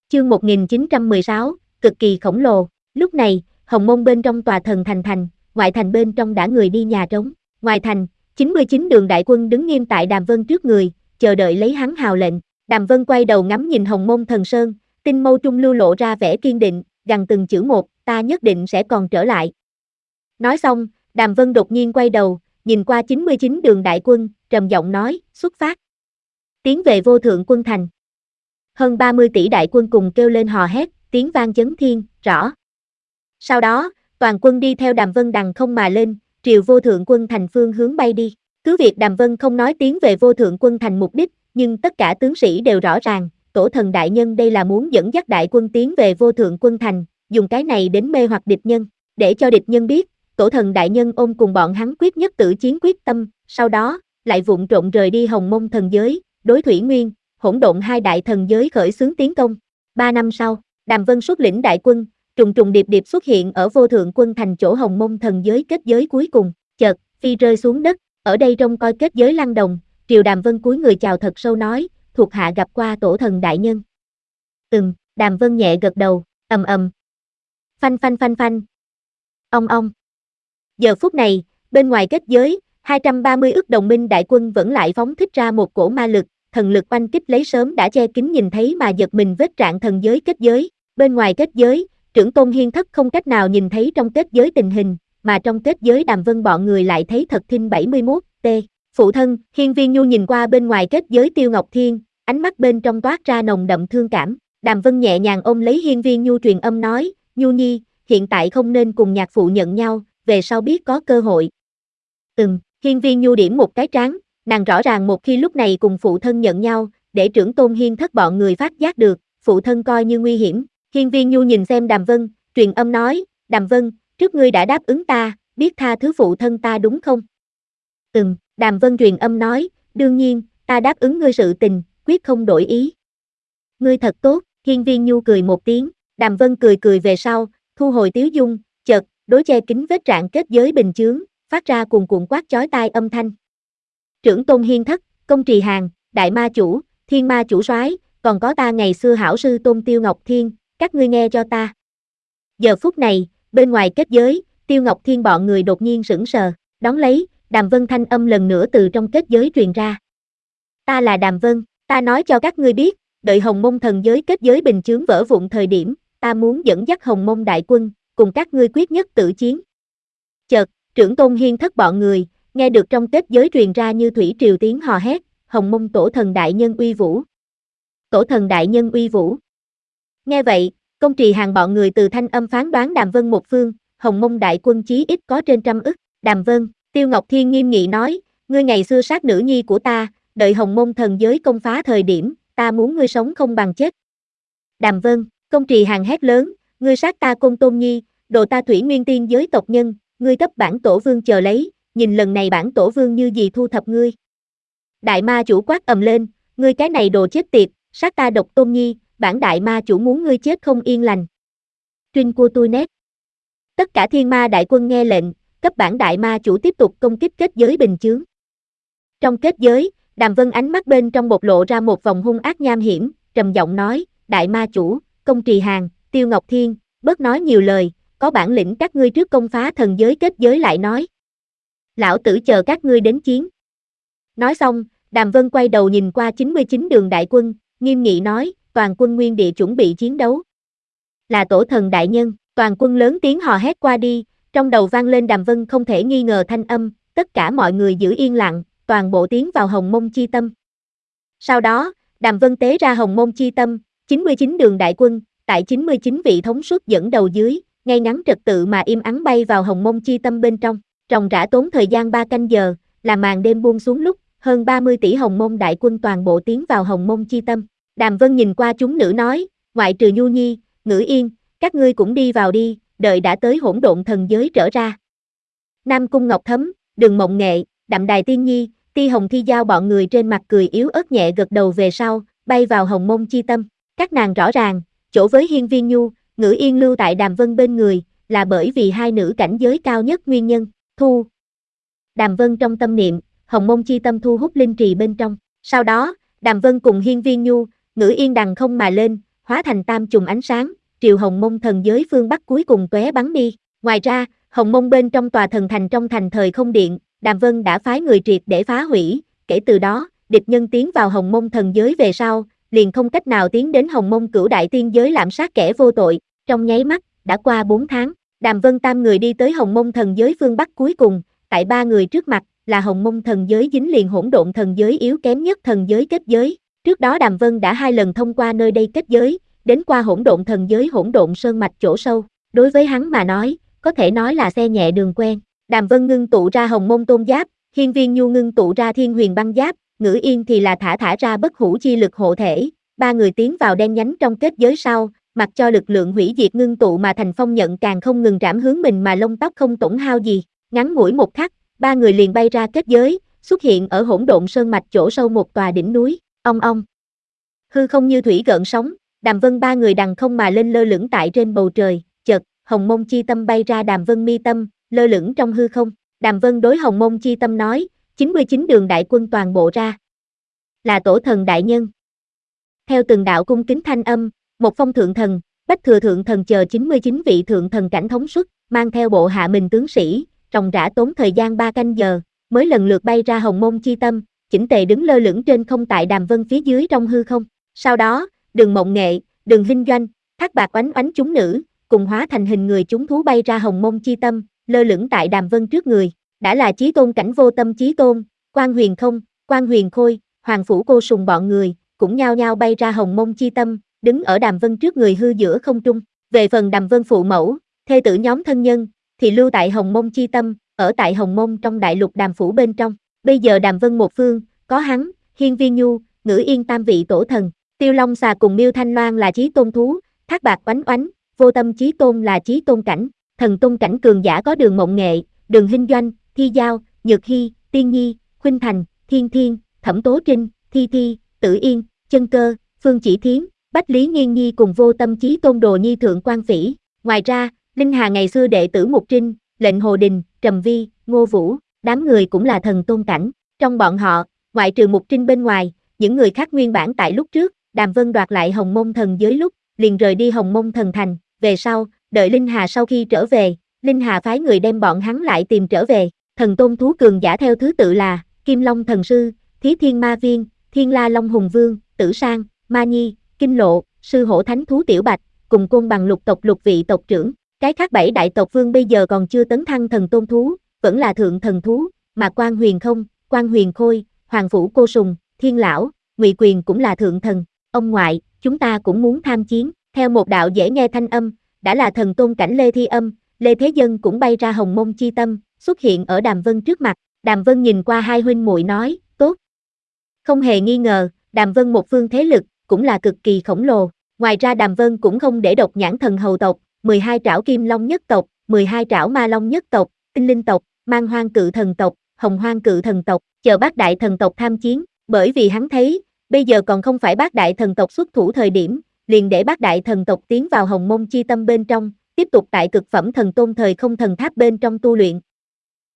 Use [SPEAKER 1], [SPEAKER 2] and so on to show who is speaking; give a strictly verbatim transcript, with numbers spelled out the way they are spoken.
[SPEAKER 1] Chương một nghìn chín trăm mười sáu, cực kỳ khổng lồ. Lúc này, Hồng Mông bên trong tòa thần thành thành, ngoại thành bên trong đã người đi nhà trống. Ngoài thành, chín mươi chín đường đại quân đứng nghiêm tại Đàm Vân trước người, chờ đợi lấy hắn hào lệnh. Đàm Vân quay đầu ngắm nhìn Hồng Mông thần sơn, tinh mâu trung lưu lộ ra vẻ kiên định, gằn từng chữ một, ta nhất định sẽ còn trở lại. Nói xong, Đàm Vân đột nhiên quay đầu, nhìn qua chín mươi chín đường đại quân, trầm giọng nói, xuất phát. Tiến về vô thượng quân thành. Hơn ba mươi tỷ đại quân cùng kêu lên hò hét, tiếng vang chấn thiên, rõ. Sau đó, toàn quân đi theo Đàm Vân đằng không mà lên, triều vô thượng quân thành phương hướng bay đi. Cứ việc Đàm Vân không nói tiến về vô thượng quân thành mục đích, nhưng tất cả tướng sĩ đều rõ ràng, tổ thần đại nhân đây là muốn dẫn dắt đại quân tiến về vô thượng quân thành, dùng cái này đến mê hoặc địch nhân, để cho địch nhân biết, tổ thần đại nhân ôm cùng bọn hắn quyết nhất tử chiến quyết tâm, sau đó, lại vụng trộn rời đi Hồng Mông thần giới, đối Thủy Nguyên, Hỗn Độn hai đại thần giới khởi xướng tiến công. Ba năm sau, Đàm Vân xuất lĩnh đại quân, trùng trùng điệp điệp xuất hiện ở vô thượng quân thành chỗ Hồng Mông thần giới kết giới cuối cùng, chợt, phi rơi xuống đất, ở đây trông coi kết giới lăng đồng, triều Đàm Vân cúi người chào thật sâu nói, thuộc hạ gặp qua tổ thần đại nhân. Ừm, Đàm Vân nhẹ gật đầu, ầm ầm. Phanh phanh phanh phanh. Ong ong. Giờ phút này, bên ngoài kết giới, hai trăm ba mươi ức đồng minh đại quân vẫn lại phóng thích ra một cổ ma lực, thần lực oanh kích lấy sớm đã che kín nhìn thấy mà giật mình vết rạn thần giới kết giới. Bên ngoài kết giới, trưởng tôn Hiên Thất không cách nào nhìn thấy trong kết giới tình hình, mà trong kết giới Đàm Vân bọn người lại thấy thật thinh bảy mươi mốt, t. Phụ thân, Hiên Viên Nhu nhìn qua bên ngoài kết giới Tiêu Ngọc Thiên, ánh mắt bên trong toát ra nồng đậm thương cảm. Đàm Vân nhẹ nhàng ôm lấy Hiên Viên Nhu truyền âm nói, Nhu Nhi, hiện tại không nên cùng nhạc phụ nhận nhau, về sau biết có cơ hội. Ừm, Hiên Viên Nhu điểm một cái trán, nàng rõ ràng một khi lúc này cùng phụ thân nhận nhau, để trưởng tôn Hiên Thất bọn người phát giác được, phụ thân coi như nguy hiểm. Hiên Viên Nhu nhìn xem Đàm Vân, truyền âm nói, Đàm Vân, trước ngươi đã đáp ứng ta, biết tha thứ phụ thân ta đúng không? Ừm, Đàm Vân truyền âm nói, đương nhiên, ta đáp ứng ngươi sự tình, quyết không đổi ý. Ngươi thật tốt, Hiên Viên Nhu cười một tiếng, Đàm Vân cười cười về sau, thu hồi tiếu dung, chợt, đối che kính vết rạn kết giới bình chướng, phát ra cuồn cuộn quát chói tai âm thanh. Trưởng tôn Hiên Thất, Công Trì Hàn, Đại Ma Chủ, Thiên Ma Chủ soái, còn có ta ngày xưa hảo sư tôn Tiêu Ngọc Thiên, các ngươi nghe cho ta. Giờ phút này, bên ngoài kết giới, Tiêu Ngọc Thiên bọn người đột nhiên sững sờ, đón lấy, Đàm Vân thanh âm lần nữa từ trong kết giới truyền ra. Ta là Đàm Vân, ta nói cho các ngươi biết, đợi Hồng Mông thần giới kết giới bình chướng vỡ vụn thời điểm, ta muốn dẫn dắt Hồng Mông đại quân, cùng các ngươi quyết nhất tử chiến. Chợt, trưởng tôn Hiên Thất bọn người, nghe được trong kết giới truyền ra như thủy triều tiếng hò hét, Hồng Mông tổ thần đại nhân uy vũ. Tổ thần đại nhân uy vũ. Nghe vậy, Công Trì Hàn bọn người từ thanh âm phán đoán Đàm Vân một phương, Hồng Mông đại quân chí ít có trên trăm ức. Đàm Vân, Tiêu Ngọc Thiên nghiêm nghị nói, ngươi ngày xưa sát nữ nhi của ta, đợi Hồng Mông thần giới công phá thời điểm, ta muốn ngươi sống không bằng chết. Đàm Vân, Công Trì Hàn hét lớn, ngươi sát ta Côn Tôn Nhi, đồ ta Thủy Nguyên Tiên giới tộc nhân, ngươi cấp bản tổ vương chờ lấy, nhìn lần này bản tổ vương như gì thu thập ngươi. Đại Ma Chủ quát ầm lên, ngươi cái này đồ chết tiệt, sát ta độc Tôn Nhi, bản Đại Ma Chủ muốn ngươi chết không yên lành. Trinh của tôi nét. Tất cả thiên ma đại quân nghe lệnh, cấp bản Đại Ma Chủ tiếp tục công kích kết giới bình chướng. Trong kết giới, Đàm Vân ánh mắt bên trong bộc lộ ra một vòng hung ác nham hiểm, trầm giọng nói, Đại Ma Chủ, Công Trì Hàn, Tiêu Ngọc Thiên, bớt nói nhiều lời, có bản lĩnh các ngươi trước công phá thần giới kết giới lại nói. Lão tử chờ các ngươi đến chiến. Nói xong, Đàm Vân quay đầu nhìn qua chín mươi chín đường đại quân, nghiêm nghị nói, toàn quân nguyên địa chuẩn bị chiến đấu. Là tổ thần đại nhân, toàn quân lớn tiếng hò hét qua đi, trong đầu vang lên Đàm Vân không thể nghi ngờ thanh âm, tất cả mọi người giữ yên lặng, toàn bộ tiến vào Hồng Mông chi tâm. Sau đó, Đàm Vân tế ra Hồng Mông chi tâm, chín mươi chín đường đại quân, tại chín mươi chín vị thống suất dẫn đầu dưới, ngay ngắn trật tự mà im ắng bay vào Hồng Mông chi tâm bên trong, ròng rã tốn thời gian ba canh giờ, là màn đêm buông xuống lúc, hơn ba mươi tỷ Hồng Mông đại quân toàn bộ tiến vào Hồng Mông chi tâm. Đàm Vân nhìn qua chúng nữ nói, ngoại trừ Nhu Nhi, Ngữ Yên, các ngươi cũng đi vào đi, đợi đã tới hỗn độn thần giới trở ra. Nam Cung Ngọc Thấm, Đường Mộng Nghệ, Đạm Đài Tiên Nhi, Ti Hồng Thi Giao bọn người trên mặt cười yếu ớt nhẹ gật đầu về sau, bay vào Hồng Mông chi tâm. Các nàng rõ ràng, chỗ với Hiên Viên Nhu, Ngữ Yên lưu tại Đàm Vân bên người, là bởi vì hai nữ cảnh giới cao nhất nguyên nhân, thu. Đàm Vân trong tâm niệm, Hồng Mông chi tâm thu hút linh trì bên trong. Sau đó, Đàm Vân cùng Hiên Viên Nhu, Ngữ Yên đằng không mà lên, hóa thành tam chùm ánh sáng, triều Hồng Mông thần giới phương Bắc cuối cùng tóe bắn đi. Ngoài ra, Hồng Mông bên trong tòa thần thành trong thành thời không điện, Đàm Vân đã phái người triệt để phá hủy, kể từ đó, địch nhân tiến vào Hồng Mông thần giới về sau, liền không cách nào tiến đến Hồng Mông cửu đại tiên giới lạm sát kẻ vô tội. Trong nháy mắt, đã qua bốn tháng, Đàm Vân tam người đi tới Hồng Mông thần giới phương Bắc cuối cùng, tại ba người trước mặt, là Hồng Mông thần giới dính liền hỗn độn thần giới yếu kém nhất thần giới kết giới. Trước đó Đàm Vân đã hai lần thông qua nơi đây kết giới, đến qua hỗn độn thần giới hỗn độn sơn mạch chỗ sâu. Đối với hắn mà nói, có thể nói là xe nhẹ đường quen. Đàm Vân ngưng tụ ra Hồng Mông tôn giáp, Hiên Viên Nhu ngưng tụ ra Thiên Huyền băng giáp, Ngữ Yên thì là thả thả ra bất hủ chi lực hộ thể. Ba người tiến vào đen nhánh trong kết giới sau, mặc cho lực lượng hủy diệt ngưng tụ mà thành phong nhận càng không ngừng trảm hướng mình mà lông tóc không tổn hao gì. Ngắn ngủi một khắc, ba người liền bay ra kết giới, xuất hiện ở hỗn độn sơn mạch chỗ sâu một tòa đỉnh núi. Ong ong. Hư không như thủy gợn sóng, Đàm Vân ba người đằng không mà lên lơ lửng tại trên bầu trời, chợt, Hồng Mông chi tâm bay ra Đàm Vân mi tâm, lơ lửng trong hư không. Đàm Vân đối Hồng Mông chi tâm nói, chín mươi chín đường đại quân toàn bộ ra. Là tổ thần đại nhân. Theo từng đạo cung kính thanh âm, một phong thượng thần, bách thừa thượng thần chờ chín mươi chín vị thượng thần cảnh thống suất, mang theo bộ hạ mình tướng sĩ, ròng rã tốn thời gian ba canh giờ, mới lần lượt bay ra Hồng Mông chi tâm, chỉnh tề đứng lơ lửng trên không tại Đàm Vân phía dưới trong hư không. Sau đó, Đường Mộng Nghệ, Đường Hinh Doanh, Thác Bạc Oánh Oánh chúng nữ, cùng hóa thành hình người chúng thú bay ra Hồng Mông chi tâm, lơ lửng tại Đàm Vân trước người. Đã là chí tôn cảnh vô tâm chí tôn, Quan Huyền Không, Quan Huyền Khôi, Hoàng Phủ Cô Sùng bọn người, cũng nhao nhao bay ra Hồng Mông chi tâm, đứng ở Đàm Vân trước người hư giữa không trung. Về phần Đàm Vân phụ mẫu, thê tử nhóm thân nhân, thì lưu tại Hồng Mông chi tâm, ở tại Hồng Mông trong đại lục Đàm phủ bên trong. Bây giờ Đàm Vân một phương, có hắn, Hiên Viên Nhu, Ngữ Yên tam vị tổ thần, Tiêu Long Xà cùng Miêu Thanh Loan là chí tôn thú, Thác Bạc Oánh Oánh, Vô Tâm chí tôn là chí tôn cảnh, thần tôn cảnh cường giả có Đường Mộng Nghệ, Đường Hinh Doanh, Thi Giao, Nhược Hy, Tiên Nhi, Khuynh Thành, Thiên Thiên, Thẩm Tố Trinh, Thi Thi, Tử Yên, Chân Cơ, Phương Chỉ Thiến, Bách Lý Nghiên Nhi cùng Vô Tâm chí tôn đồ nhi thượng quan phỉ. Ngoài ra, Linh Hà ngày xưa đệ tử Mục Trinh, Lệnh Hồ Đình, Trầm Vi, Ngô Vũ, đám người cũng là thần tôn cảnh. Trong bọn họ, ngoại trừ Mục Trinh bên ngoài, những người khác nguyên bản tại lúc trước, Đàm Vân đoạt lại Hồng Mông thần giới lúc, liền rời đi Hồng Mông thần thành. Về sau, đợi Linh Hà sau khi trở về, Linh Hà phái người đem bọn hắn lại tìm trở về. Thần tôn thú cường giả theo thứ tự là Kim Long thần sư, Thí Thiên Ma Viên, Thiên La Long Hùng Vương, Tử Sang, Ma Nhi, Kinh Lộ, Sư Hổ Thánh thú Tiểu Bạch, cùng Côn Bằng lục tộc lục vị tộc trưởng. Cái khác bảy đại tộc vương bây giờ còn chưa tấn thăng thần tôn thú, vẫn là thượng thần thú, mà Quan Huyền Không, Quan Huyền Khôi, Hoàng Phủ Cô Sùng, Thiên Lão, Ngụy Quyền cũng là thượng thần. Ông ngoại, chúng ta cũng muốn tham chiến. Theo một đạo dễ nghe thanh âm, đã là thần tôn cảnh Lê Thi Âm, Lê Thế Dân cũng bay ra Hồng Mông chi tâm, xuất hiện ở Đàm Vân trước mặt. Đàm Vân nhìn qua hai huynh muội nói, tốt. Không hề nghi ngờ, Đàm Vân một phương thế lực, cũng là cực kỳ khổng lồ. Ngoài ra Đàm Vân cũng không để độc nhãn thần hầu tộc, mười hai trảo kim long nhất tộc, mười hai trảo ma long nhất tộc, tinh linh tộc, mang hoang cự thần tộc, hồng hoang cự thần tộc, chờ bát đại thần tộc tham chiến, bởi vì hắn thấy, bây giờ còn không phải bát đại thần tộc xuất thủ thời điểm, liền để bát đại thần tộc tiến vào Hồng Mông chi tâm bên trong, tiếp tục tại cực phẩm thần tôn thời không thần tháp bên trong tu luyện.